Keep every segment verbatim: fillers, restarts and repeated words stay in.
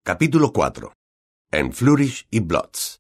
Capítulo cuatro. En Flourish y Blotts.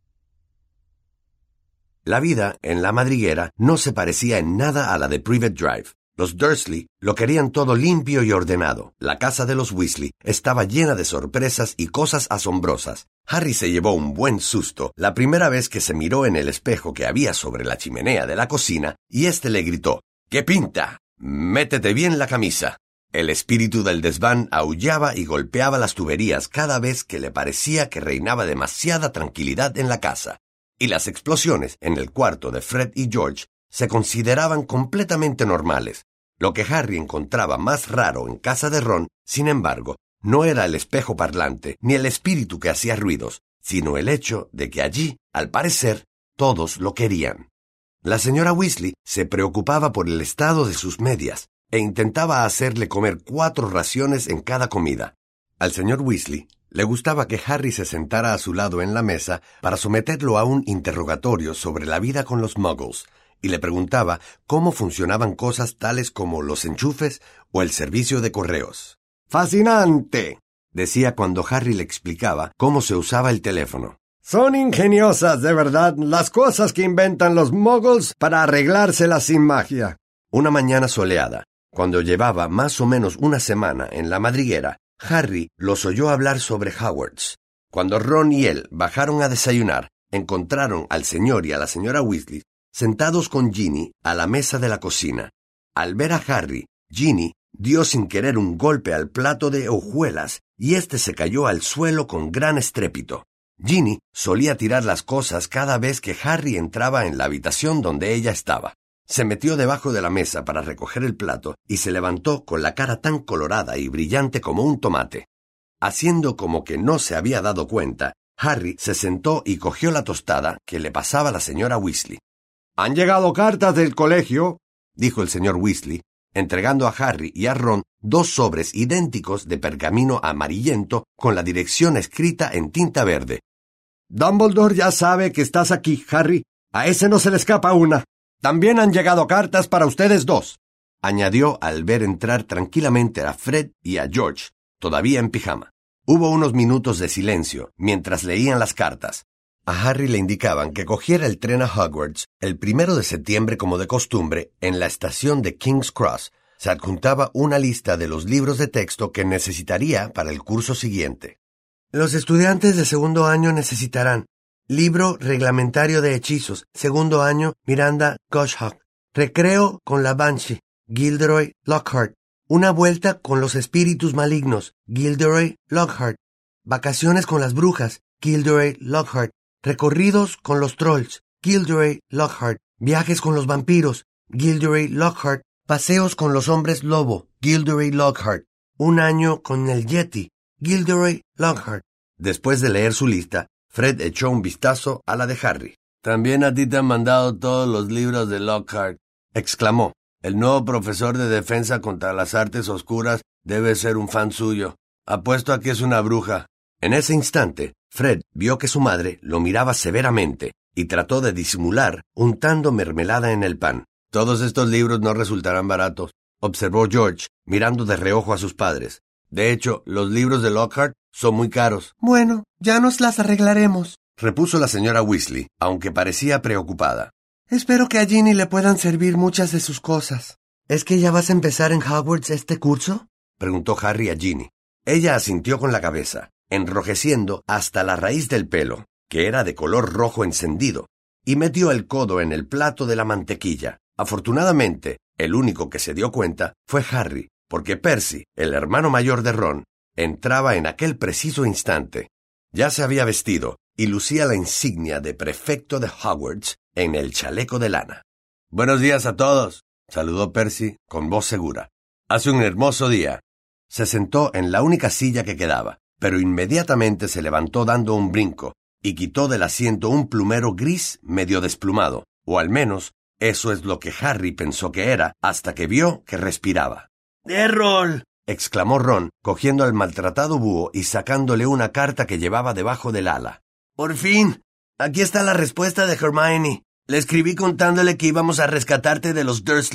La vida en la madriguera no se parecía en nada a la de Privet Drive. Los Dursley lo querían todo limpio y ordenado. La casa de los Weasley estaba llena de sorpresas y cosas asombrosas. Harry se llevó un buen susto la primera vez que se miró en el espejo que había sobre la chimenea de la cocina y éste le gritó: «¿Qué pinta? Métete bien la camisa». El espíritu del desván aullaba y golpeaba las tuberías cada vez que le parecía que reinaba demasiada tranquilidad en la casa. Y las explosiones en el cuarto de Fred y George se consideraban completamente normales. Lo que Harry encontraba más raro en casa de Ron, sin embargo, no era el espejo parlante ni el espíritu que hacía ruidos, sino el hecho de que allí, al parecer, todos lo querían. La señora Weasley se preocupaba por el estado de sus medias e intentaba hacerle comer cuatro raciones en cada comida. Al señor Weasley le gustaba que Harry se sentara a su lado en la mesa para someterlo a un interrogatorio sobre la vida con los Muggles, y le preguntaba cómo funcionaban cosas tales como los enchufes o el servicio de correos. «¡Fascinante!», decía cuando Harry le explicaba cómo se usaba el teléfono. «Son ingeniosas, de verdad, las cosas que inventan los Muggles para arreglárselas sin magia». Una mañana soleada, cuando llevaba más o menos una semana en la madriguera, Harry los oyó hablar sobre Hogwarts. Cuando Ron y él bajaron a desayunar, encontraron al señor y a la señora Weasley sentados con Ginny a la mesa de la cocina. Al ver a Harry, Ginny dio sin querer un golpe al plato de hojuelas y éste se cayó al suelo con gran estrépito. Ginny solía tirar las cosas cada vez que Harry entraba en la habitación donde ella estaba. Se metió debajo de la mesa para recoger el plato y se levantó con la cara tan colorada y brillante como un tomate. Haciendo como que no se había dado cuenta, Harry se sentó y cogió la tostada que le pasaba la señora Weasley. «Han llegado cartas del colegio», dijo el señor Weasley, entregando a Harry y a Ron dos sobres idénticos de pergamino amarillento con la dirección escrita en tinta verde. «Dumbledore ya sabe que estás aquí, Harry. A ese no se le escapa una. También han llegado cartas para ustedes dos», añadió al ver entrar tranquilamente a Fred y a George, todavía en pijama. Hubo unos minutos de silencio mientras leían las cartas. A Harry le indicaban que cogiera el tren a Hogwarts el primero de septiembre como de costumbre. En la estación de King's Cross se adjuntaba una lista de los libros de texto que necesitaría para el curso siguiente. «Los estudiantes de segundo año necesitarán libro reglamentario de hechizos, segundo año, Miranda Goshawk. Recreo con la Banshee, Gilderoy Lockhart. Una vuelta con los espíritus malignos, Gilderoy Lockhart. Vacaciones con las brujas, Gilderoy Lockhart. Recorridos con los trolls, Gilderoy Lockhart. Viajes con los vampiros, Gilderoy Lockhart. Paseos con los hombres lobo, Gilderoy Lockhart. Un año con el Yeti, Gilderoy Lockhart». Después de leer su lista, Fred echó un vistazo a la de Harry. «También a ti te han mandado todos los libros de Lockhart», exclamó. «El nuevo profesor de defensa contra las artes oscuras debe ser un fan suyo. Apuesto a que es una bruja». En ese instante, Fred vio que su madre lo miraba severamente y trató de disimular untando mermelada en el pan. «Todos estos libros no resultarán baratos», observó George, mirando de reojo a sus padres. «De hecho, los libros de Lockhart son muy caros». «Bueno, ya nos las arreglaremos», repuso la señora Weasley, aunque parecía preocupada. «Espero que a Ginny le puedan servir muchas de sus cosas». «¿Es que ya vas a empezar en Hogwarts este curso?», preguntó Harry a Ginny. Ella asintió con la cabeza, enrojeciendo hasta la raíz del pelo, que era de color rojo encendido, y metió el codo en el plato de la mantequilla. Afortunadamente, el único que se dio cuenta fue Harry, porque Percy, el hermano mayor de Ron, entraba en aquel preciso instante. Ya se había vestido y lucía la insignia de prefecto de Hogwarts en el chaleco de lana. «Buenos días a todos», saludó Percy con voz segura. «Hace un hermoso día». Se sentó en la única silla que quedaba, pero inmediatamente se levantó dando un brinco y quitó del asiento un plumero gris medio desplumado, o al menos eso es lo que Harry pensó que era hasta que vio que respiraba. «Errol», exclamó Ron, cogiendo al maltratado búho y sacándole una carta que llevaba debajo del ala. «Por fin. Aquí está la respuesta de Hermione. Le escribí contándole que íbamos a rescatarte de los Dursley.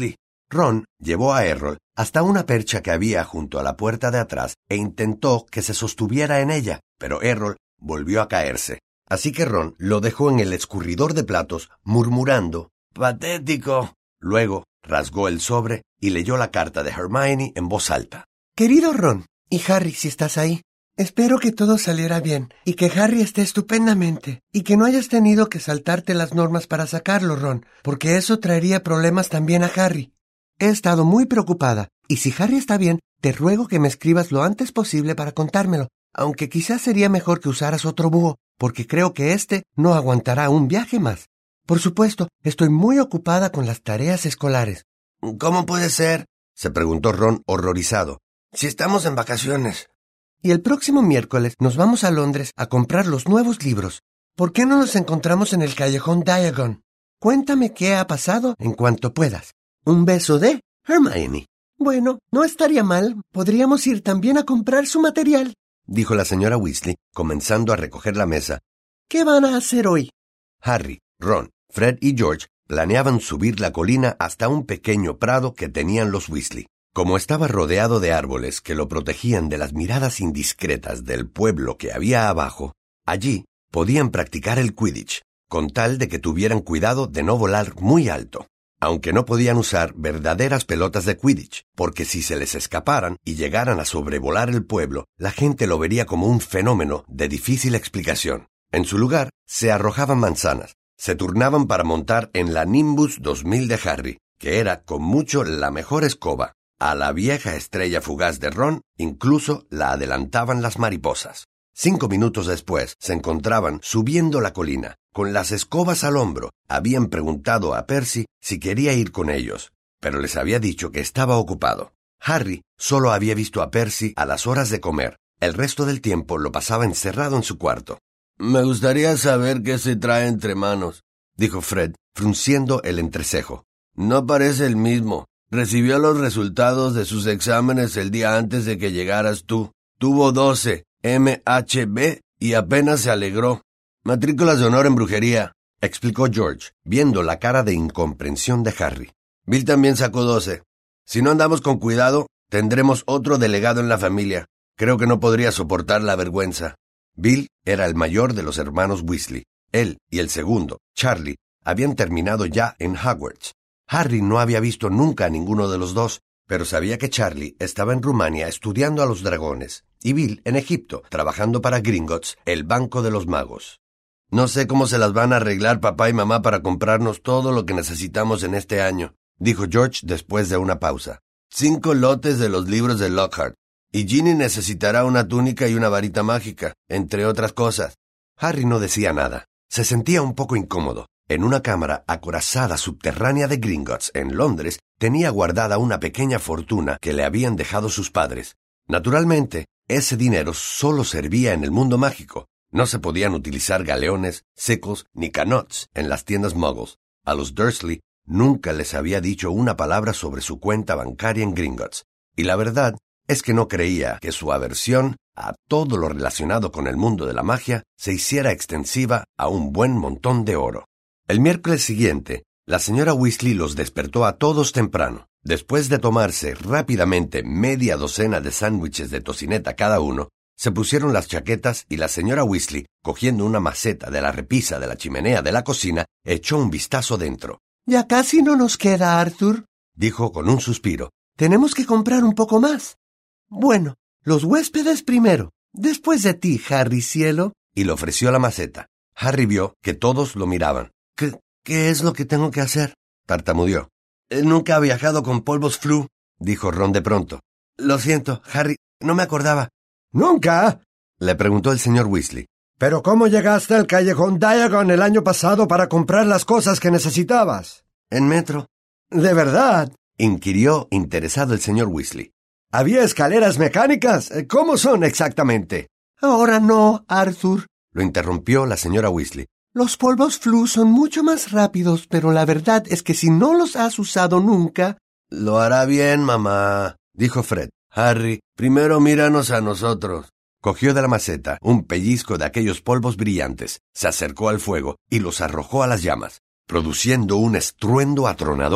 Ron llevó a Errol hasta una percha que había junto a la puerta de atrás e intentó que se sostuviera en ella, pero Errol volvió a caerse. Así que Ron lo dejó en el escurridor de platos, murmurando «¡Patético!». Luego rasgó el sobre y leyó la carta de Hermione en voz alta. Querido Ron, y Harry, si estás ahí, espero que todo saliera bien, y que Harry esté estupendamente, y que no hayas tenido que saltarte las normas para sacarlo, Ron, porque eso traería problemas también a Harry. He estado muy preocupada, y si Harry está bien, te ruego que me escribas lo antes posible para contármelo, aunque quizás sería mejor que usaras otro búho, porque creo que este no aguantará un viaje más. Por supuesto, estoy muy ocupada con las tareas escolares. ¿Cómo puede ser?, se preguntó Ron horrorizado. Si estamos en vacaciones. Y el próximo miércoles nos vamos a Londres a comprar los nuevos libros. ¿Por qué no nos encontramos en el callejón Diagon? Cuéntame qué ha pasado en cuanto puedas. Un beso de Hermione. Bueno, no estaría mal. Podríamos ir también a comprar su material, dijo la señora Weasley, comenzando a recoger la mesa. ¿Qué van a hacer hoy? Harry, Ron, Fred y George planeaban subir la colina hasta un pequeño prado que tenían los Weasley. Como estaba rodeado de árboles que lo protegían de las miradas indiscretas del pueblo que había abajo, allí podían practicar el Quidditch, con tal de que tuvieran cuidado de no volar muy alto, aunque no podían usar verdaderas pelotas de Quidditch, porque si se les escaparan y llegaran a sobrevolar el pueblo, la gente lo vería como un fenómeno de difícil explicación. En su lugar, se arrojaban manzanas, se turnaban para montar en la Nimbus dos mil de Harry, que era con mucho la mejor escoba. A la vieja estrella fugaz de Ron incluso la adelantaban las mariposas. Cinco minutos después se encontraban subiendo la colina, con las escobas al hombro. Habían preguntado a Percy si quería ir con ellos, pero les había dicho que estaba ocupado. Harry solo había visto a Percy a las horas de comer. El resto del tiempo lo pasaba encerrado en su cuarto. «Me gustaría saber qué se trae entre manos», dijo Fred, frunciendo el entrecejo. «No parece el mismo. Recibió los resultados de sus exámenes el día antes de que llegaras tú. Tuvo doce, M H B, y apenas se alegró. Matrículas de honor en brujería», explicó George, viendo la cara de incomprensión de Harry. «Bill también sacó doce. Si no andamos con cuidado, tendremos otro delegado en la familia. Creo que no podría soportar la vergüenza». Bill era el mayor de los hermanos Weasley. Él y el segundo, Charlie, habían terminado ya en Hogwarts. Harry no había visto nunca a ninguno de los dos, pero sabía que Charlie estaba en Rumania estudiando a los dragones, y Bill en Egipto, trabajando para Gringotts, el banco de los magos. «No sé cómo se las van a arreglar papá y mamá para comprarnos todo lo que necesitamos en este año», dijo George después de una pausa. «Cinco lotes de los libros de Lockhart, y Ginny necesitará una túnica y una varita mágica, entre otras cosas». Harry no decía nada. Se sentía un poco incómodo. En una cámara acorazada subterránea de Gringotts, en Londres, tenía guardada una pequeña fortuna que le habían dejado sus padres. Naturalmente, ese dinero solo servía en el mundo mágico. No se podían utilizar galeones, secos ni canots en las tiendas muggles. A los Dursley nunca les había dicho una palabra sobre su cuenta bancaria en Gringotts, y la verdad es que no creía que su aversión a todo lo relacionado con el mundo de la magia se hiciera extensiva a un buen montón de oro. El miércoles siguiente, la señora Weasley los despertó a todos temprano. Después de tomarse rápidamente media docena de sándwiches de tocineta cada uno, se pusieron las chaquetas y la señora Weasley, cogiendo una maceta de la repisa de la chimenea de la cocina, echó un vistazo dentro. «Ya casi no nos queda, Arthur», dijo con un suspiro. «Tenemos que comprar un poco más. Bueno, los huéspedes primero, después de ti, Harry cielo», y le ofreció la maceta. Harry vio que todos lo miraban. ¿Qué, qué es lo que tengo que hacer?», tartamudeó. «Nunca ha viajado con polvos flu», dijo Ron de pronto. «Lo siento, Harry, no me acordaba». «¿Nunca?», le preguntó el señor Weasley. «¿Pero cómo llegaste al callejón Diagon el año pasado para comprar las cosas que necesitabas?» «En metro». «¿De verdad?», inquirió interesado el señor Weasley. «¿Había escaleras mecánicas? ¿Cómo son exactamente?» «Ahora no, Arthur», lo interrumpió la señora Weasley. «Los polvos flu son mucho más rápidos, pero la verdad es que si no los has usado nunca...» «Lo hará bien, mamá», dijo Fred. «Harry, primero míranos a nosotros». Cogió de la maceta un pellizco de aquellos polvos brillantes, se acercó al fuego y los arrojó a las llamas, produciendo un estruendo atronador.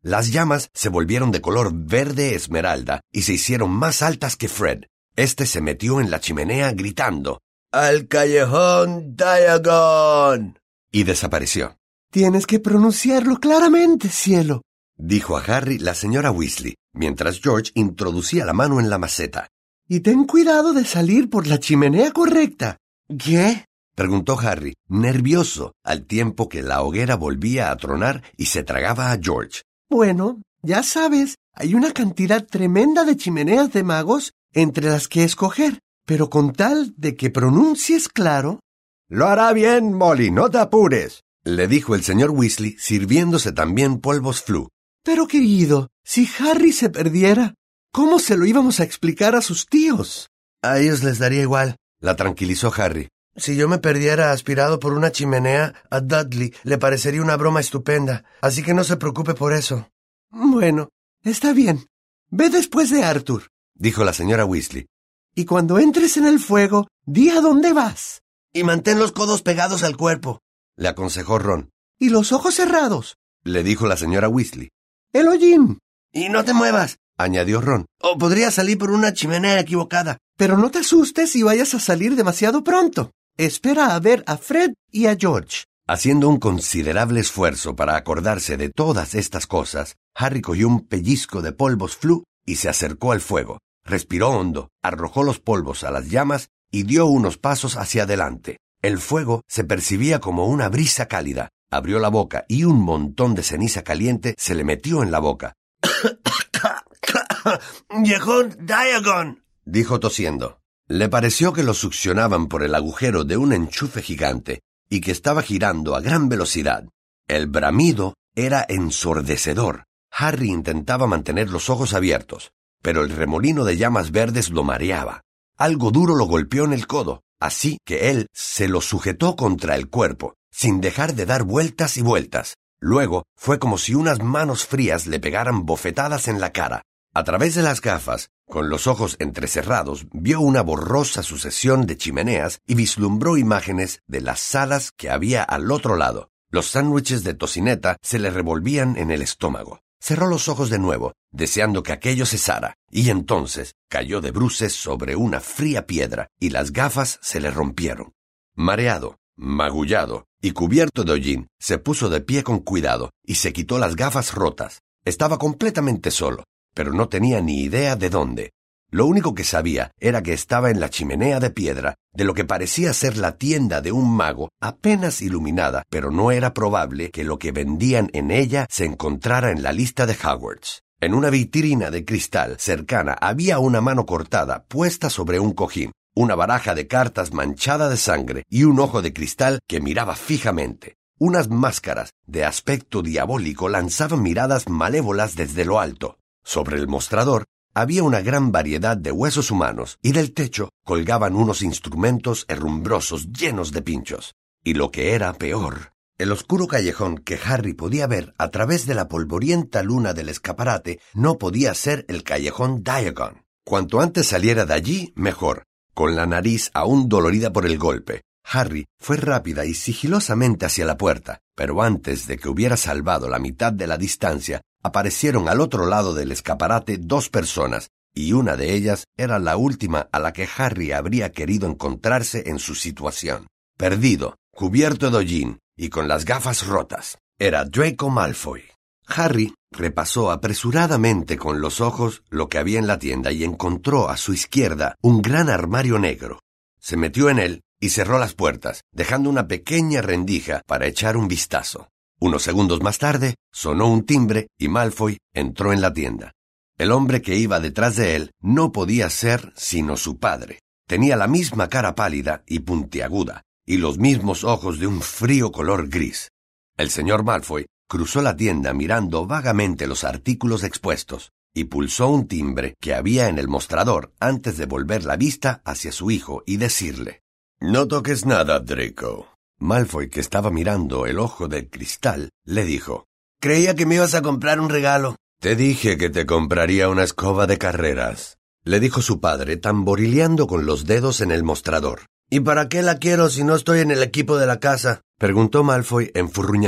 Las llamas se volvieron de color verde esmeralda y se hicieron más altas que Fred. Este se metió en la chimenea gritando «¡Al callejón Diagon!» y desapareció. Tienes que pronunciarlo claramente, cielo, dijo a Harry la señora Weasley, mientras George introducía la mano en la maceta. Y ten cuidado de salir por la chimenea correcta. ¿Qué? preguntó Harry, nervioso, al tiempo que la hoguera volvía a tronar y se tragaba a George. Bueno, ya sabes, hay una cantidad tremenda de chimeneas de magos entre las que escoger, pero con tal de que pronuncies claro... Lo hará bien, Molly, no te apures, le dijo el señor Weasley, sirviéndose también polvos Floo. Pero querido, si Harry se perdiera, ¿cómo se lo íbamos a explicar a sus tíos? A ellos les daría igual, la tranquilizó Harry. Si yo me perdiera aspirado por una chimenea, a Dudley le parecería una broma estupenda, así que no se preocupe por eso. Bueno, está bien. Ve después de Arthur, dijo la señora Weasley. Y cuando entres en el fuego, di a dónde vas. Y mantén los codos pegados al cuerpo, le aconsejó Ron. Y los ojos cerrados, le dijo la señora Weasley. El hollín. Y no te muevas, añadió Ron. O podrías salir por una chimenea equivocada. Pero no te asustes y vayas a salir demasiado pronto. Espera a ver a Fred y a George. Haciendo un considerable esfuerzo para acordarse de todas estas cosas, Harry cogió un pellizco de polvos Floo y se acercó al fuego. Respiró hondo, arrojó los polvos a las llamas y dio unos pasos hacia adelante. El fuego se percibía como una brisa cálida. Abrió la boca y un montón de ceniza caliente se le metió en la boca. ¡Callejón Diagon!, dijo tosiendo. Le pareció que lo succionaban por el agujero de un enchufe gigante y que estaba girando a gran velocidad. El bramido era ensordecedor. Harry intentaba mantener los ojos abiertos, pero el remolino de llamas verdes lo mareaba. Algo duro lo golpeó en el codo, así que él se lo sujetó contra el cuerpo, sin dejar de dar vueltas y vueltas. Luego fue como si unas manos frías le pegaran bofetadas en la cara. A través de las gafas, con los ojos entrecerrados, vio una borrosa sucesión de chimeneas y vislumbró imágenes de las salas que había al otro lado. Los sándwiches de tocineta se le revolvían en el estómago. Cerró los ojos de nuevo, deseando que aquello cesara, y entonces cayó de bruces sobre una fría piedra y las gafas se le rompieron. Mareado, magullado y cubierto de hollín, se puso de pie con cuidado y se quitó las gafas rotas. Estaba completamente solo, pero no tenía ni idea de dónde. Lo único que sabía era que estaba en la chimenea de piedra de lo que parecía ser la tienda de un mago apenas iluminada, pero no era probable que lo que vendían en ella se encontrara en la lista de Hogwarts. En una vitrina de cristal cercana había una mano cortada puesta sobre un cojín, una baraja de cartas manchada de sangre y un ojo de cristal que miraba fijamente. Unas máscaras de aspecto diabólico lanzaban miradas malévolas desde lo alto. Sobre el mostrador había una gran variedad de huesos humanos y del techo colgaban unos instrumentos herrumbrosos llenos de pinchos. Y lo que era peor, el oscuro callejón que Harry podía ver a través de la polvorienta luna del escaparate no podía ser el callejón Diagon. Cuanto antes saliera de allí, mejor. Con la nariz aún dolorida por el golpe, Harry fue rápida y sigilosamente hacia la puerta, pero antes de que hubiera salvado la mitad de la distancia, aparecieron al otro lado del escaparate dos personas, y una de ellas era la última a la que Harry habría querido encontrarse en su situación. Perdido, cubierto de hollín y con las gafas rotas, era Draco Malfoy. Harry repasó apresuradamente con los ojos lo que había en la tienda y encontró a su izquierda un gran armario negro. Se metió en él y cerró las puertas, dejando una pequeña rendija para echar un vistazo. Unos segundos más tarde, sonó un timbre y Malfoy entró en la tienda. El hombre que iba detrás de él no podía ser sino su padre. Tenía la misma cara pálida y puntiaguda, y los mismos ojos de un frío color gris. El señor Malfoy cruzó la tienda mirando vagamente los artículos expuestos, y pulsó un timbre que había en el mostrador antes de volver la vista hacia su hijo y decirle: «No toques nada, Draco». Malfoy, que estaba mirando el ojo del cristal, le dijo: «Creía que me ibas a comprar un regalo». «Te dije que te compraría una escoba de carreras», le dijo su padre, tamborileando con los dedos en el mostrador. «¿Y para qué la quiero si no estoy en el equipo de la casa?», preguntó Malfoy enfurruñado.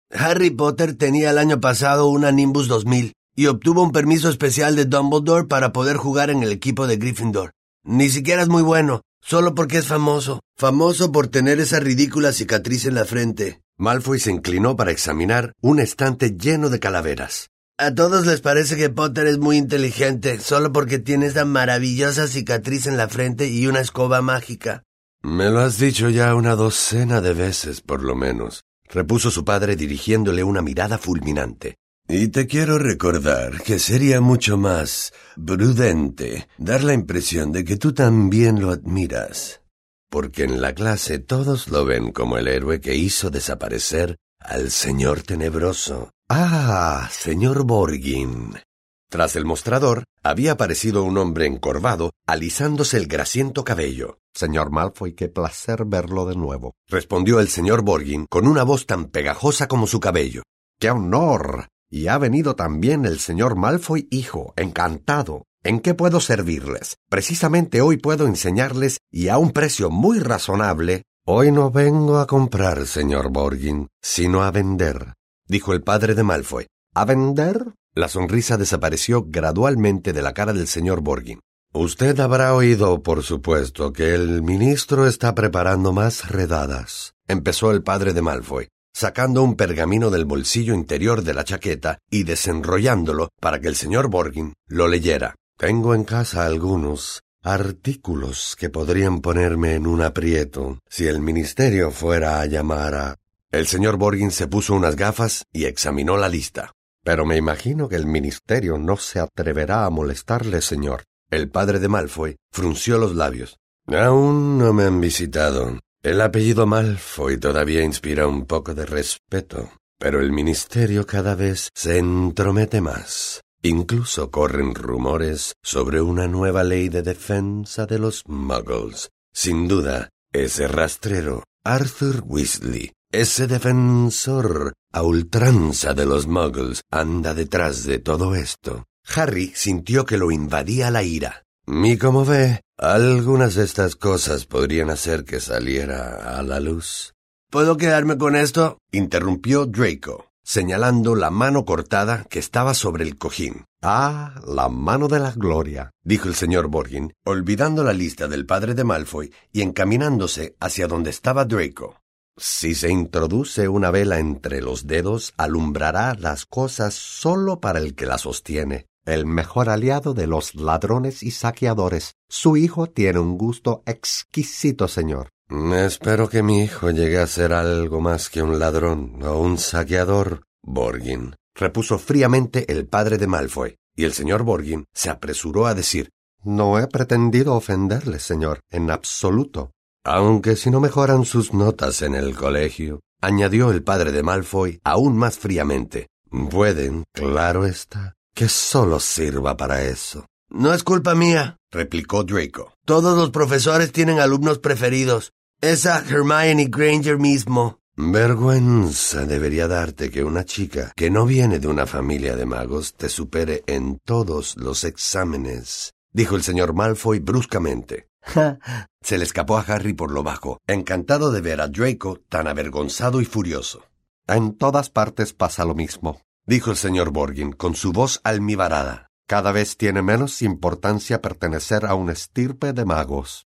Harry Potter tenía el año pasado una Nimbus dos mil y obtuvo un permiso especial de Dumbledore para poder jugar en el equipo de Gryffindor. Ni siquiera es muy bueno, solo porque es famoso. Famoso por tener esa ridícula cicatriz en la frente. Malfoy se inclinó para examinar un estante lleno de calaveras. A todos les parece que Potter es muy inteligente, solo porque tiene esa maravillosa cicatriz en la frente y una escoba mágica. Me lo has dicho ya una docena de veces, por lo menos, repuso su padre dirigiéndole una mirada fulminante. Y te quiero recordar que sería mucho más prudente dar la impresión de que tú también lo admiras. Porque en la clase todos lo ven como el héroe que hizo desaparecer al señor tenebroso. Ah, señor Borgin. Tras el mostrador, había aparecido un hombre encorvado, alisándose el grasiento cabello. Señor Malfoy, qué placer verlo de nuevo, respondió el señor Borgin con una voz tan pegajosa como su cabello. ¡Qué honor! Y ha venido también el señor Malfoy, hijo. Encantado. ¿En qué puedo servirles? Precisamente hoy puedo enseñarles, y a un precio muy razonable. Hoy no vengo a comprar, señor Borgin, sino a vender, dijo el padre de Malfoy. ¿A vender? La sonrisa desapareció gradualmente de la cara del señor Borgin. Usted habrá oído, por supuesto, que el ministro está preparando más redadas, empezó el padre de Malfoy, sacando un pergamino del bolsillo interior de la chaqueta y desenrollándolo para que el señor Borgin lo leyera. Tengo en casa algunos artículos que podrían ponerme en un aprieto si el ministerio fuera a llamar a... El señor Borgin se puso unas gafas y examinó la lista. Pero me imagino que el ministerio no se atreverá a molestarle, señor. El padre de Malfoy frunció los labios. Aún no me han visitado. El apellido Malfoy todavía inspira un poco de respeto, pero el ministerio cada vez se entromete más. Incluso corren rumores sobre una nueva ley de defensa de los muggles. Sin duda, ese rastrero, Arthur Weasley, ese defensor a ultranza de los muggles, anda detrás de todo esto. Harry sintió que lo invadía la ira. Y como ve, algunas de estas cosas podrían hacer que saliera a la luz. ¿Puedo quedarme con esto?, interrumpió Draco, señalando la mano cortada que estaba sobre el cojín. Ah, la mano de la gloria, dijo el señor Borgin, olvidando la lista del padre de Malfoy y encaminándose hacia donde estaba Draco. Si se introduce una vela entre los dedos, alumbrará las cosas solo para el que la sostiene. El mejor aliado de los ladrones y saqueadores. Su hijo tiene un gusto exquisito, señor. Espero que mi hijo llegue a ser algo más que un ladrón o un saqueador, Borgin, repuso fríamente el padre de Malfoy, y el señor Borgin se apresuró a decir: No he pretendido ofenderle, señor, en absoluto. Aunque si no mejoran sus notas en el colegio, añadió el padre de Malfoy aún más fríamente, pueden, claro está, que solo sirva para eso. No es culpa mía, replicó Draco. Todos los profesores tienen alumnos preferidos. Esa Hermione Granger mismo. Vergüenza debería darte que una chica que no viene de una familia de magos te supere en todos los exámenes, dijo el señor Malfoy bruscamente. Se le escapó a Harry por lo bajo, encantado de ver a Draco tan avergonzado y furioso. En todas partes pasa lo mismo, dijo el señor Borgin con su voz almibarada. Cada vez tiene menos importancia pertenecer a una estirpe de magos.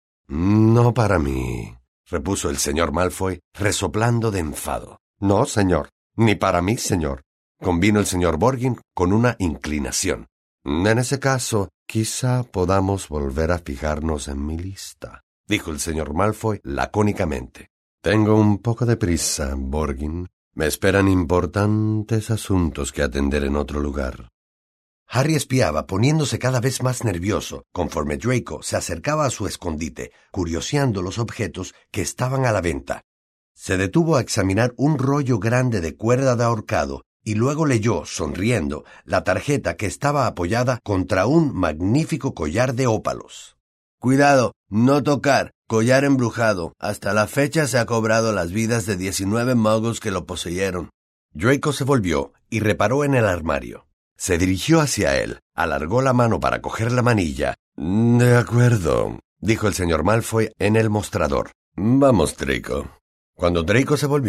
No para mí, repuso el señor Malfoy, resoplando de enfado. No, señor, ni para mí, señor, convino el señor Borgin con una inclinación. En ese caso, quizá podamos volver a fijarnos en mi lista, dijo el señor Malfoy lacónicamente. Tengo un poco de prisa, Borgin. Me esperan importantes asuntos que atender en otro lugar. Harry espiaba, poniéndose cada vez más nervioso, conforme Draco se acercaba a su escondite, curioseando los objetos que estaban a la venta. Se detuvo a examinar un rollo grande de cuerda de ahorcado y luego leyó, sonriendo, la tarjeta que estaba apoyada contra un magnífico collar de ópalos. Cuidado, no tocar, collar embrujado. Hasta la fecha se ha cobrado las vidas de diecinueve muggles que lo poseyeron. Draco se volvió y reparó en el armario. Se dirigió hacia él, alargó la mano para coger la manilla. De acuerdo, dijo el señor Malfoy en el mostrador. Vamos, Draco. Cuando Draco se volvió,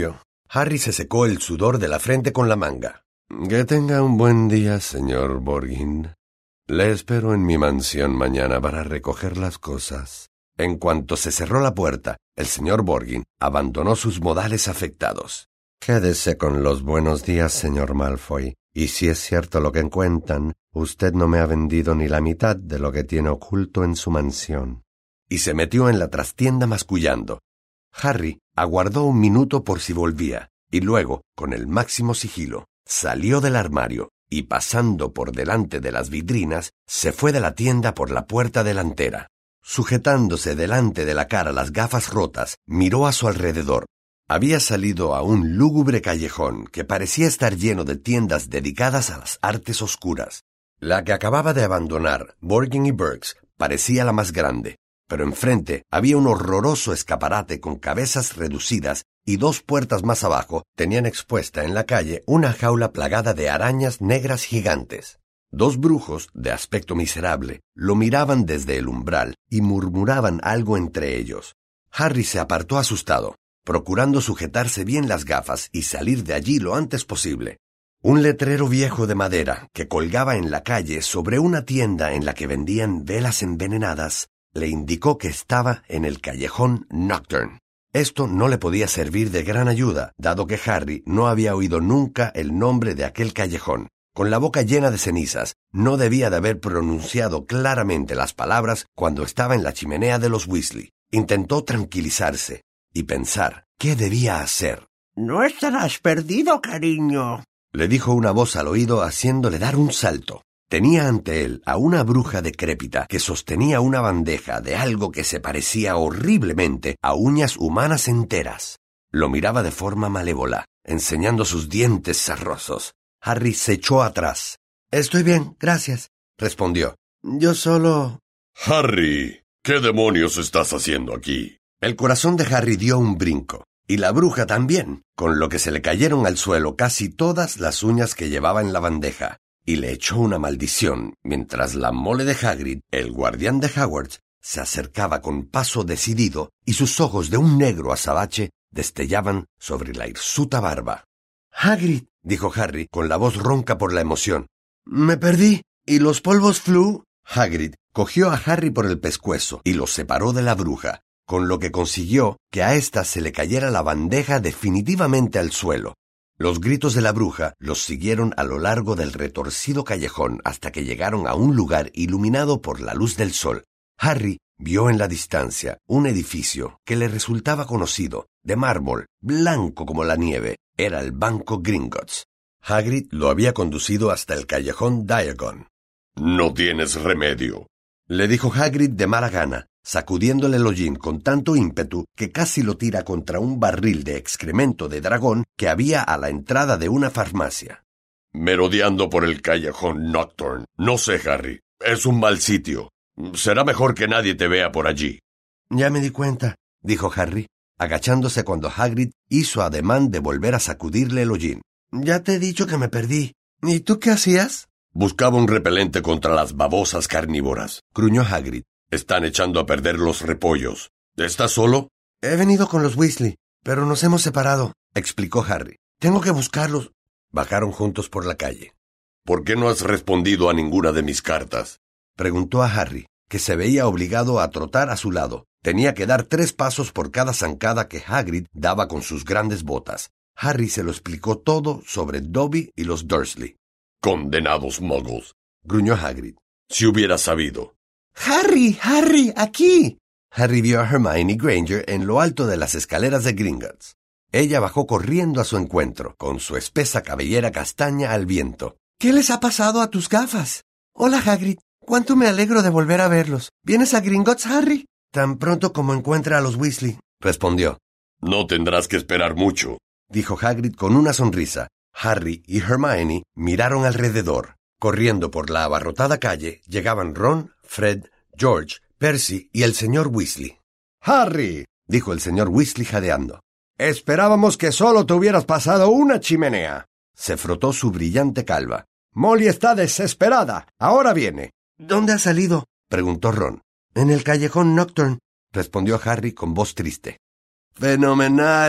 Harry se secó el sudor de la frente con la manga. Que tenga un buen día, señor Borgin. Le espero en mi mansión mañana para recoger las cosas. En cuanto se cerró la puerta, el señor Borgin abandonó sus modales afectados. Quédese con los buenos días, señor Malfoy. Y si es cierto lo que cuentan, usted no me ha vendido ni la mitad de lo que tiene oculto en su mansión. Y se metió en la trastienda mascullando. Harry aguardó un minuto por si volvía, y luego, con el máximo sigilo, salió del armario y, pasando por delante de las vitrinas, se fue de la tienda por la puerta delantera. Sujetándose delante de la cara las gafas rotas, miró a su alrededor. Había salido a un lúgubre callejón que parecía estar lleno de tiendas dedicadas a las artes oscuras. La que acababa de abandonar, Borgin y Burkes, parecía la más grande, pero enfrente había un horroroso escaparate con cabezas reducidas y dos puertas más abajo tenían expuesta en la calle una jaula plagada de arañas negras gigantes. Dos brujos, de aspecto miserable, lo miraban desde el umbral y murmuraban algo entre ellos. Harry se apartó asustado, procurando sujetarse bien las gafas y salir de allí lo antes posible. Un letrero viejo de madera que colgaba en la calle sobre una tienda en la que vendían velas envenenadas le indicó que estaba en el callejón Nocturne. Esto no le podía servir de gran ayuda, dado que Harry no había oído nunca el nombre de aquel callejón. Con la boca llena de cenizas, no debía de haber pronunciado claramente las palabras cuando estaba en la chimenea de los Weasley. Intentó tranquilizarse y pensar qué debía hacer. No estarás perdido, cariño, le dijo una voz al oído haciéndole dar un salto. Tenía ante él a una bruja decrépita que sostenía una bandeja de algo que se parecía horriblemente a uñas humanas enteras. Lo miraba de forma malévola, enseñando sus dientes sarrosos. Harry se echó atrás. Estoy bien, gracias, respondió. Yo solo... Harry, ¿qué demonios estás haciendo aquí? El corazón de Harry dio un brinco, y la bruja también, con lo que se le cayeron al suelo casi todas las uñas que llevaba en la bandeja, y le echó una maldición, mientras la mole de Hagrid, el guardián de Hogwarts, se acercaba con paso decidido y sus ojos de un negro azabache destellaban sobre la hirsuta barba. Hagrid, dijo Harry con la voz ronca por la emoción. Me perdí. ¿Y los polvos Floo? Hagrid cogió a Harry por el pescuezo y lo separó de la bruja, con lo que consiguió que a ésta se le cayera la bandeja definitivamente al suelo. Los gritos de la bruja los siguieron a lo largo del retorcido callejón hasta que llegaron a un lugar iluminado por la luz del sol. Harry vio en la distancia un edificio que le resultaba conocido, de mármol, blanco como la nieve. Era el Banco Gringotts. Hagrid lo había conducido hasta el callejón Diagon. «No tienes remedio», le dijo Hagrid de mala gana, sacudiéndole el hollín con tanto ímpetu que casi lo tira contra un barril de excremento de dragón que había a la entrada de una farmacia. «Merodeando por el callejón Nocturne. No sé, Harry. Es un mal sitio. Será mejor que nadie te vea por allí». «Ya me di cuenta», dijo Harry, agachándose cuando Hagrid hizo ademán de volver a sacudirle el hollín. «Ya te he dicho que me perdí. ¿Y tú qué hacías?» «Buscaba un repelente contra las babosas carnívoras», gruñó Hagrid. «Están echando a perder los repollos. ¿Estás solo?» «He venido con los Weasley, pero nos hemos separado», explicó Harry. «Tengo que buscarlos». Bajaron juntos por la calle. «¿Por qué no has respondido a ninguna de mis cartas?», preguntó a Harry, que se veía obligado a trotar a su lado. Tenía que dar tres pasos por cada zancada que Hagrid daba con sus grandes botas. Harry se lo explicó todo sobre Dobby y los Dursley. «Condenados muggles», gruñó Hagrid. «Si hubiera sabido». «Harry, Harry, aquí». Harry vio a Hermione Granger en lo alto de las escaleras de Gringotts. Ella bajó corriendo a su encuentro, con su espesa cabellera castaña al viento. «¿Qué les ha pasado a tus gafas?» «Hola, Hagrid. Cuánto me alegro de volver a verlos. ¿Vienes a Gringotts, Harry?» «Tan pronto como encuentre a los Weasley», respondió. «No tendrás que esperar mucho», dijo Hagrid con una sonrisa. Harry y Hermione miraron alrededor. Corriendo por la abarrotada calle llegaban Ron, Fred, George, Percy y el señor Weasley. «Harry», dijo el señor Weasley jadeando. «Esperábamos que solo te hubieras pasado una chimenea». Se frotó su brillante calva. «Molly está desesperada. Ahora viene». «¿Dónde ha salido?», preguntó Ron. «En el callejón Nocturne», respondió Harry con voz triste. «Fenomenal.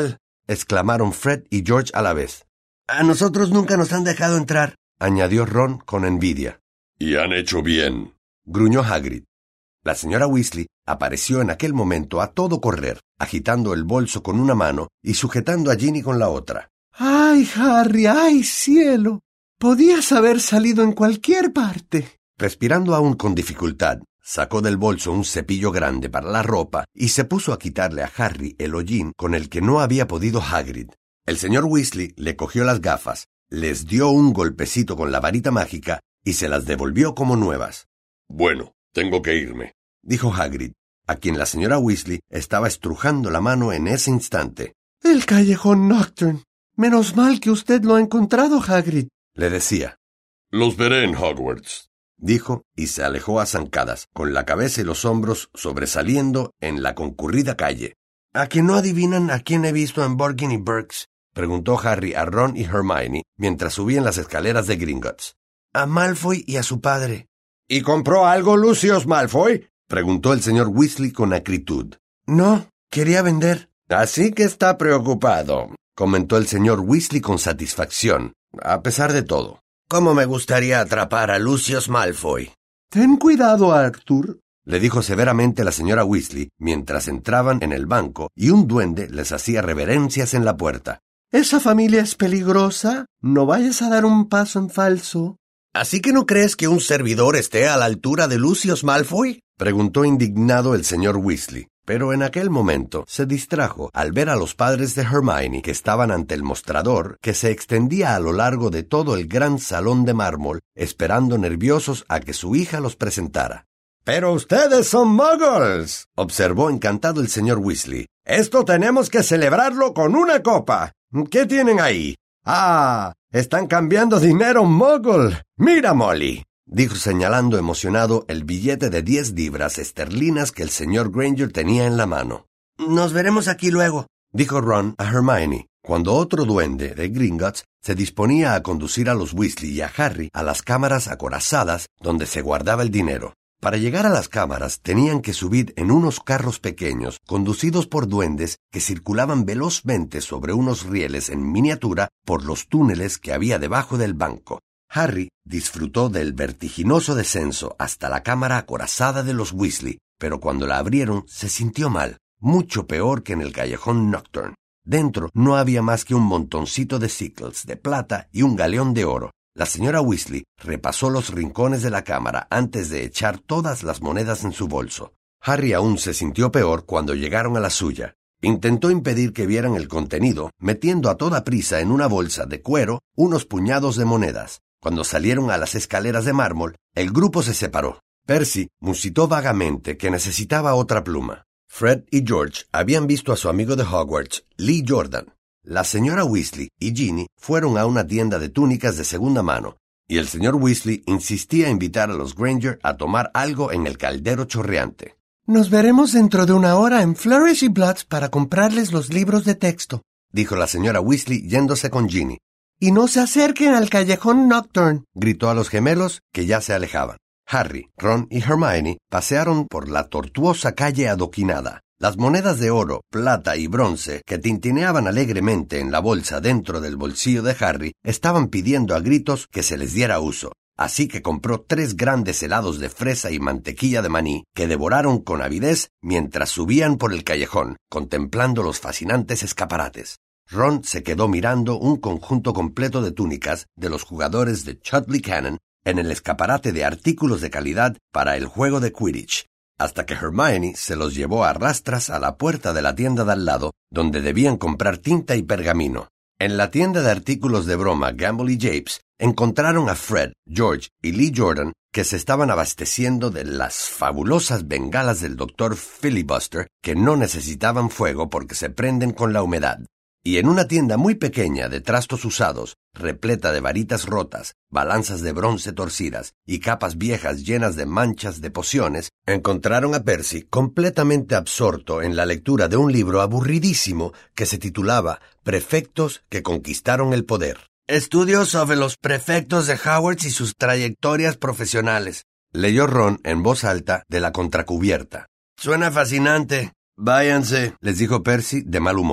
exclamaron Fred y George a la vez. A nosotros nunca nos han dejado entrar, añadió Ron con envidia. Y han hecho bien, gruñó Hagrid. La señora Weasley apareció en aquel momento a todo correr, agitando el bolso con una mano y sujetando a Ginny con la otra. ¡Ay, Harry! ¡Ay, cielo! Podías haber salido en cualquier parte. Respirando aún con dificultad, sacó del bolso un cepillo grande para la ropa y se puso a quitarle a Harry el hollín con el que no había podido Hagrid. El señor Weasley le cogió las gafas, les dio un golpecito con la varita mágica y se las devolvió como nuevas. Bueno, tengo que irme, dijo Hagrid, a quien la señora Weasley estaba estrujando la mano en ese instante. El callejón Nocturne. Menos mal que usted lo ha encontrado, Hagrid, le decía. Los veré en Hogwarts, dijo, y se alejó a zancadas, con la cabeza y los hombros sobresaliendo en la concurrida calle. ¿A que no adivinan a quién he visto en Borgin y Burkes? Preguntó Harry a Ron y Hermione mientras subían las escaleras de Gringotts. A Malfoy y a su padre. ¿Y compró algo Lucius Malfoy? Preguntó el señor Weasley con acritud. No, quería vender. Así que está preocupado, comentó el señor Weasley con satisfacción, a pesar de todo. ¿Cómo me gustaría atrapar a Lucius Malfoy? Ten cuidado, Arthur, le dijo severamente la señora Weasley mientras entraban en el banco y un duende les hacía reverencias en la puerta. Esa familia es peligrosa. No vayas a dar un paso en falso. ¿Así que no crees que un servidor esté a la altura de Lucius Malfoy? Preguntó indignado el señor Weasley, pero en aquel momento se distrajo al ver a los padres de Hermione que estaban ante el mostrador que se extendía a lo largo de todo el gran salón de mármol, esperando nerviosos a que su hija los presentara. «Pero ustedes son muggles», observó encantado el señor Weasley. «Esto tenemos que celebrarlo con una copa. ¿Qué tienen ahí? Ah, están cambiando dinero muggle. Mira, Molly», dijo señalando emocionado el billete de diez libras esterlinas que el señor Granger tenía en la mano. «Nos veremos aquí luego», dijo Ron a Hermione, cuando otro duende de Gringotts se disponía a conducir a los Weasley y a Harry a las cámaras acorazadas donde se guardaba el dinero. Para llegar a las cámaras tenían que subir en unos carros pequeños conducidos por duendes que circulaban velozmente sobre unos rieles en miniatura por los túneles que había debajo del banco. Harry disfrutó del vertiginoso descenso hasta la cámara acorazada de los Weasley, pero cuando la abrieron se sintió mal, mucho peor que en el callejón Nocturne. Dentro no había más que un montoncito de sickles de plata y un galeón de oro. La señora Weasley repasó los rincones de la cámara antes de echar todas las monedas en su bolso. Harry aún se sintió peor cuando llegaron a la suya. Intentó impedir que vieran el contenido, metiendo a toda prisa en una bolsa de cuero unos puñados de monedas. Cuando salieron a las escaleras de mármol, el grupo se separó. Percy musitó vagamente que necesitaba otra pluma. Fred y George habían visto a su amigo de Hogwarts, Lee Jordan. La señora Weasley y Ginny fueron a una tienda de túnicas de segunda mano, y el señor Weasley insistía en invitar a los Granger a tomar algo en el caldero chorreante. Nos veremos dentro de una hora en Flourish y Bloods para comprarles los libros de texto, dijo la señora Weasley yéndose con Ginny. Y no se acerquen al callejón Nocturne, gritó a los gemelos que ya se alejaban. Harry, Ron y Hermione pasearon por la tortuosa calle adoquinada. Las monedas de oro, plata y bronce que tintineaban alegremente en la bolsa dentro del bolsillo de Harry estaban pidiendo a gritos que se les diera uso, así que compró tres grandes helados de fresa y mantequilla de maní que devoraron con avidez mientras subían por el callejón, contemplando los fascinantes escaparates. Ron se quedó mirando un conjunto completo de túnicas de los jugadores de Chudley Cannon en el escaparate de artículos de calidad para el juego de Quidditch, hasta que Hermione se los llevó a rastras a la puerta de la tienda de al lado, donde debían comprar tinta y pergamino. En la tienda de artículos de broma Gamble y Japes encontraron a Fred, George y Lee Jordan, que se estaban abasteciendo de las fabulosas bengalas del doctor Filibuster, que no necesitaban fuego porque se prenden con la humedad. Y en una tienda muy pequeña de trastos usados, repleta de varitas rotas, balanzas de bronce torcidas y capas viejas llenas de manchas de pociones, encontraron a Percy completamente absorto en la lectura de un libro aburridísimo que se titulaba Prefectos que conquistaron el poder. Estudios sobre los prefectos de Hogwarts y sus trayectorias profesionales, leyó Ron en voz alta de la contracubierta. Suena fascinante. Váyanse, les dijo Percy de mal humor.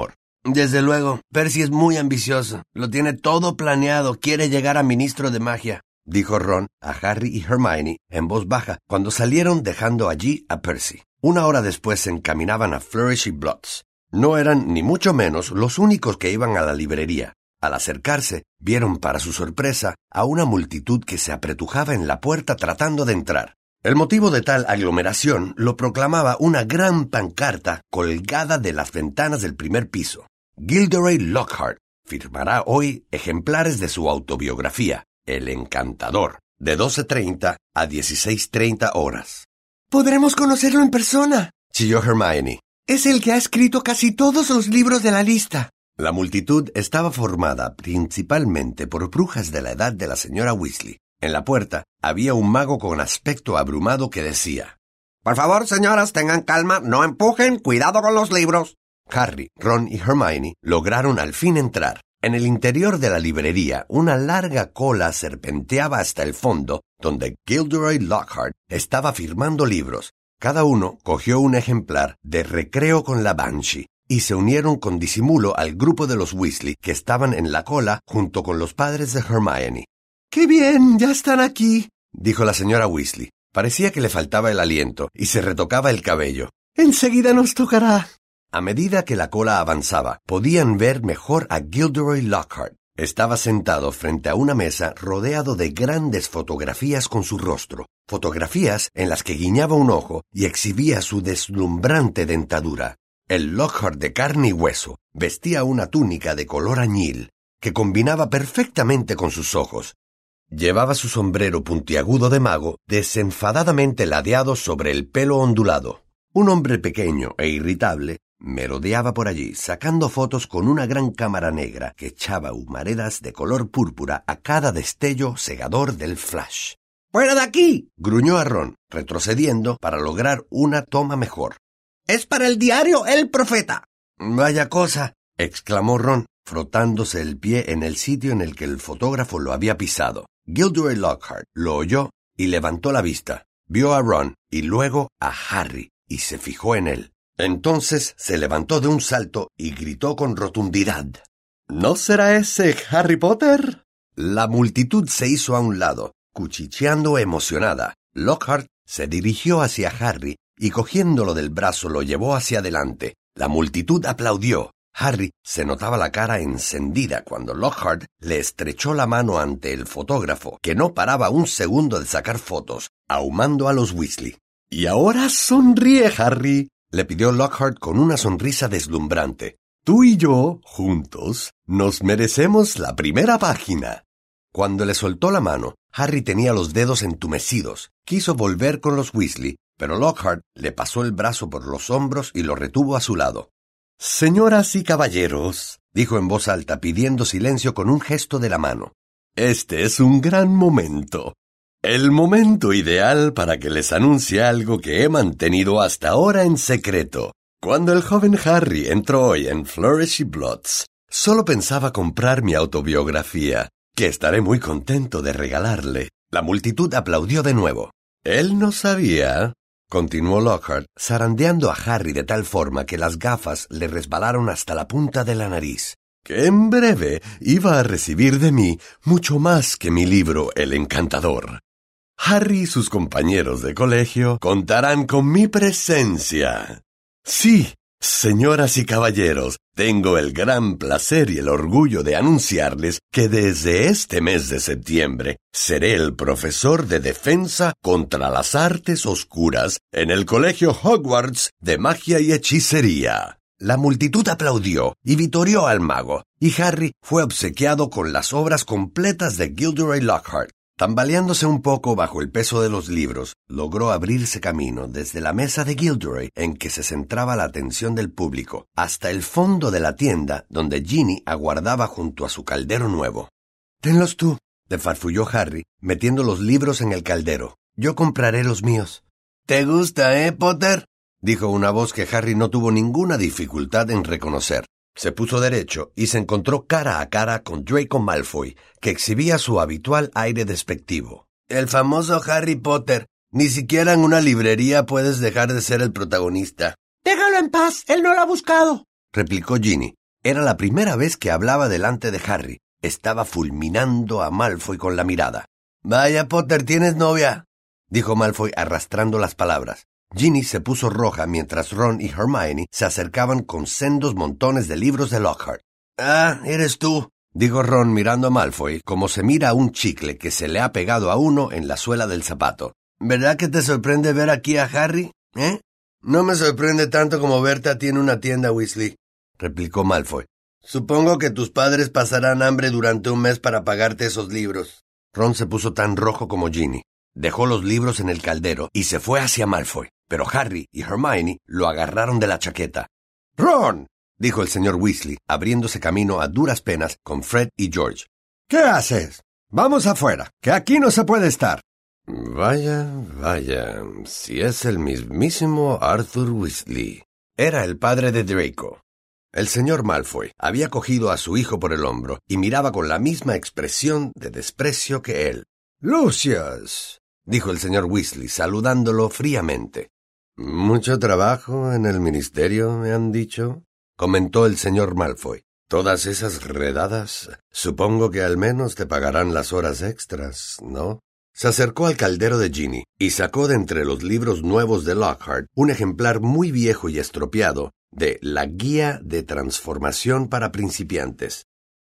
Desde luego, Percy es muy ambicioso. Lo tiene todo planeado. Quiere llegar a ministro de magia, dijo Ron a Harry y Hermione en voz baja cuando salieron dejando allí a Percy. Una hora después se encaminaban a Flourish y Blotts. No eran ni mucho menos los únicos que iban a la librería. Al acercarse, vieron para su sorpresa a una multitud que se apretujaba en la puerta tratando de entrar. El motivo de tal aglomeración lo proclamaba una gran pancarta colgada de las ventanas del primer piso. Gilderoy Lockhart firmará hoy ejemplares de su autobiografía, El Encantador, de doce treinta a dieciséis treinta horas. ¡Podremos conocerlo en persona!, chilló Hermione. Es el que ha escrito casi todos los libros de la lista. La multitud estaba formada principalmente por brujas de la edad de la señora Weasley. En la puerta había un mago con aspecto abrumado que decía: «Por favor, señoras, tengan calma, no empujen, cuidado con los libros». Harry, Ron y Hermione lograron al fin entrar. En el interior de la librería, una larga cola serpenteaba hasta el fondo, donde Gilderoy Lockhart estaba firmando libros. Cada uno cogió un ejemplar de Recreo con la Banshee y se unieron con disimulo al grupo de los Weasley que estaban en la cola junto con los padres de Hermione. ¡Qué bien! ¡Ya están aquí!, dijo la señora Weasley. Parecía que le faltaba el aliento y se retocaba el cabello. Enseguida nos tocará. A medida que la cola avanzaba, podían ver mejor a Gilderoy Lockhart. Estaba sentado frente a una mesa rodeado de grandes fotografías con su rostro, fotografías en las que guiñaba un ojo y exhibía su deslumbrante dentadura. El Lockhart de carne y hueso vestía una túnica de color añil que combinaba perfectamente con sus ojos. Llevaba su sombrero puntiagudo de mago desenfadadamente ladeado sobre el pelo ondulado. Un hombre pequeño e irritable merodeaba por allí, sacando fotos con una gran cámara negra que echaba humaredas de color púrpura a cada destello cegador del flash. ¡Fuera de aquí!, gruñó a Ron, retrocediendo para lograr una toma mejor. «Es para el diario El Profeta». «Vaya cosa», exclamó Ron, frotándose el pie en el sitio en el que el fotógrafo lo había pisado. Gilderoy Lockhart lo oyó y levantó la vista. Vio a Ron y luego a Harry y se fijó en él. Entonces se levantó de un salto y gritó con rotundidad: ¿No será ese Harry Potter? La multitud se hizo a un lado, cuchicheando emocionada. Lockhart se dirigió hacia Harry y cogiéndolo del brazo lo llevó hacia adelante. La multitud aplaudió. Harry se notaba la cara encendida cuando Lockhart le estrechó la mano ante el fotógrafo, que no paraba un segundo de sacar fotos, ahumando a los Weasley. «Y ahora sonríe, Harry», le pidió Lockhart con una sonrisa deslumbrante. «Tú y yo, juntos, nos merecemos la primera página». Cuando le soltó la mano, Harry tenía los dedos entumecidos. Quiso volver con los Weasley, pero Lockhart le pasó el brazo por los hombros y lo retuvo a su lado. «Señoras y caballeros», dijo en voz alta, pidiendo silencio con un gesto de la mano. «Este es un gran momento. El momento ideal para que les anuncie algo que he mantenido hasta ahora en secreto. Cuando el joven Harry entró hoy en Flourish y Blotts, solo pensaba comprar mi autobiografía, que estaré muy contento de regalarle». La multitud aplaudió de nuevo. «Él no sabía», continuó Lockhart, zarandeando a Harry de tal forma que las gafas le resbalaron hasta la punta de la nariz, «que en breve iba a recibir de mí mucho más que mi libro El Encantador. Harry y sus compañeros de colegio contarán con mi presencia. Sí, señoras y caballeros, tengo el gran placer y el orgullo de anunciarles que desde este mes de septiembre seré el profesor de defensa contra las artes oscuras en el Colegio Hogwarts de Magia y Hechicería». La multitud aplaudió y vitorió al mago, y Harry fue obsequiado con las obras completas de Gilderoy Lockhart. Tambaleándose un poco bajo el peso de los libros, logró abrirse camino desde la mesa de Gilderoy, en que se centraba la atención del público, hasta el fondo de la tienda donde Ginny aguardaba junto a su caldero nuevo. «Tenlos tú», le farfulló Harry, metiendo los libros en el caldero. «Yo compraré los míos». «¿Te gusta, eh, Potter?», dijo una voz que Harry no tuvo ninguna dificultad en reconocer. Se puso derecho y se encontró cara a cara con Draco Malfoy, que exhibía su habitual aire despectivo. «El famoso Harry Potter. Ni siquiera en una librería puedes dejar de ser el protagonista». «Déjalo en paz, él no lo ha buscado», replicó Ginny. Era la primera vez que hablaba delante de Harry. Estaba fulminando a Malfoy con la mirada. «Vaya, Potter, ¿tienes novia?», dijo Malfoy arrastrando las palabras. Ginny se puso roja mientras Ron y Hermione se acercaban con sendos montones de libros de Lockhart. «Ah, eres tú», dijo Ron mirando a Malfoy como se mira a un chicle que se le ha pegado a uno en la suela del zapato. «¿Verdad que te sorprende ver aquí a Harry, eh?» «No me sorprende tanto como verte a ti en una tienda, Weasley», replicó Malfoy. «Supongo que tus padres pasarán hambre durante un mes para pagarte esos libros». Ron se puso tan rojo como Ginny. Dejó los libros en el caldero y se fue hacia Malfoy, pero Harry y Hermione lo agarraron de la chaqueta. «¡Ron!», dijo el señor Weasley, abriéndose camino a duras penas con Fred y George. «¿Qué haces? Vamos afuera, que aquí no se puede estar». «Vaya, vaya, si es el mismísimo Arthur Weasley». Era el padre de Draco. El señor Malfoy había cogido a su hijo por el hombro y miraba con la misma expresión de desprecio que él. «Lucius», dijo el señor Weasley, saludándolo fríamente. «Mucho trabajo en el ministerio, me han dicho», comentó el señor Malfoy. «Todas esas redadas, supongo que al menos te pagarán las horas extras, ¿no?» Se acercó al caldero de Ginny y sacó de entre los libros nuevos de Lockhart un ejemplar muy viejo y estropeado de La Guía de Transformación para Principiantes.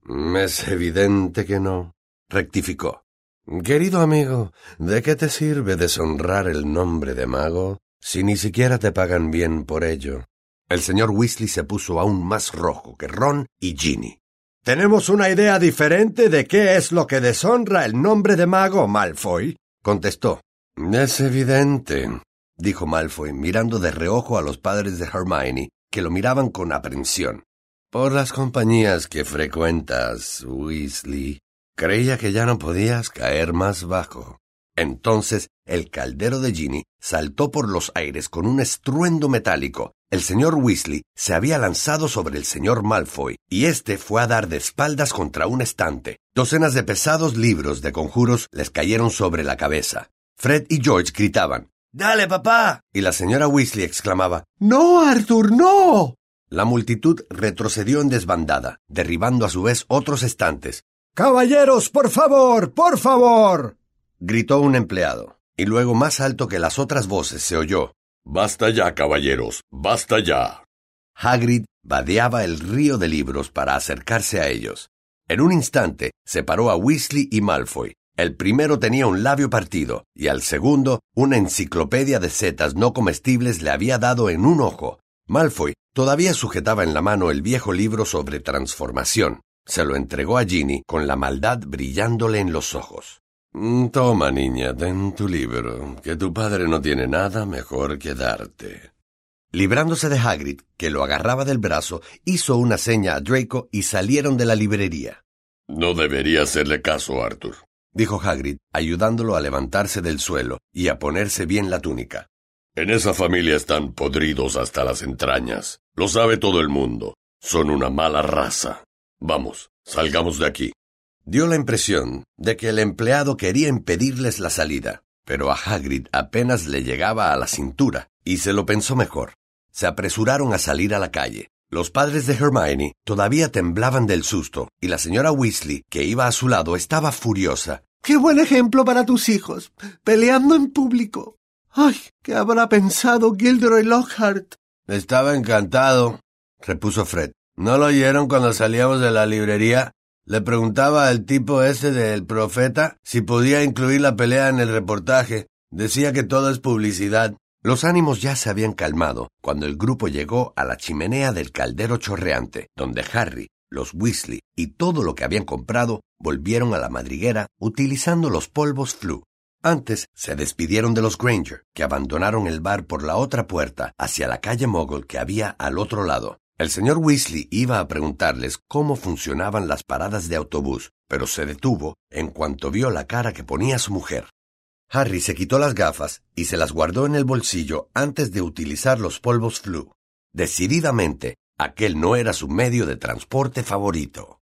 «Es evidente que no», rectificó. «Querido amigo, ¿de qué te sirve deshonrar el nombre de mago si ni siquiera te pagan bien por ello?» El señor Weasley se puso aún más rojo que Ron y Ginny. «Tenemos una idea diferente de qué es lo que deshonra el nombre de mago, Malfoy», contestó. «Es evidente», dijo Malfoy, mirando de reojo a los padres de Hermione, que lo miraban con aprensión. «Por las compañías que frecuentas, Weasley, creía que ya no podías caer más bajo». Entonces el caldero de Ginny saltó por los aires con un estruendo metálico. El señor Weasley se había lanzado sobre el señor Malfoy, y éste fue a dar de espaldas contra un estante. Docenas de pesados libros de conjuros les cayeron sobre la cabeza. Fred y George gritaban, «¡Dale, papá!», y la señora Weasley exclamaba, «¡No, Arthur, no!». La multitud retrocedió en desbandada, derribando a su vez otros estantes. «¡Caballeros, por favor, por favor!», gritó un empleado, y luego más alto que las otras voces se oyó, «Basta ya, caballeros, basta ya». Hagrid vadeaba el río de libros para acercarse a ellos. En un instante separó a Weasley y Malfoy. El primero tenía un labio partido, y al segundo una enciclopedia de setas no comestibles le había dado en un ojo. Malfoy todavía sujetaba en la mano el viejo libro sobre transformación. Se lo entregó a Ginny con la maldad brillándole en los ojos. «Toma, niña, ten tu libro, que tu padre no tiene nada mejor que darte». Librándose de Hagrid, que lo agarraba del brazo, hizo una seña a Draco y salieron de la librería. «No debería hacerle caso, Arthur», dijo Hagrid, ayudándolo a levantarse del suelo y a ponerse bien la túnica. «En esa familia están podridos hasta las entrañas. Lo sabe todo el mundo. Son una mala raza. Vamos, salgamos de aquí». Dio la impresión de que el empleado quería impedirles la salida, pero a Hagrid apenas le llegaba a la cintura, y se lo pensó mejor. Se apresuraron a salir a la calle. Los padres de Hermione todavía temblaban del susto, y la señora Weasley, que iba a su lado, estaba furiosa. ¡Qué buen ejemplo para tus hijos! ¡Peleando en público! ¡Ay! ¿Qué habrá pensado Gilderoy Lockhart? Estaba encantado, repuso Fred. ¿No lo oyeron cuando salíamos de la librería? Le preguntaba al tipo ese del profeta si podía incluir la pelea en el reportaje. Decía que todo es publicidad. Los ánimos ya se habían calmado cuando el grupo llegó a la chimenea del caldero chorreante, donde Harry, los Weasley y todo lo que habían comprado volvieron a la madriguera utilizando los polvos Floo. Antes se despidieron de los Granger, que abandonaron el bar por la otra puerta hacia la calle Muggle que había al otro lado. El señor Weasley iba a preguntarles cómo funcionaban las paradas de autobús, pero se detuvo en cuanto vio la cara que ponía su mujer. Harry se quitó las gafas y se las guardó en el bolsillo antes de utilizar los polvos Floo. Decididamente, aquel no era su medio de transporte favorito.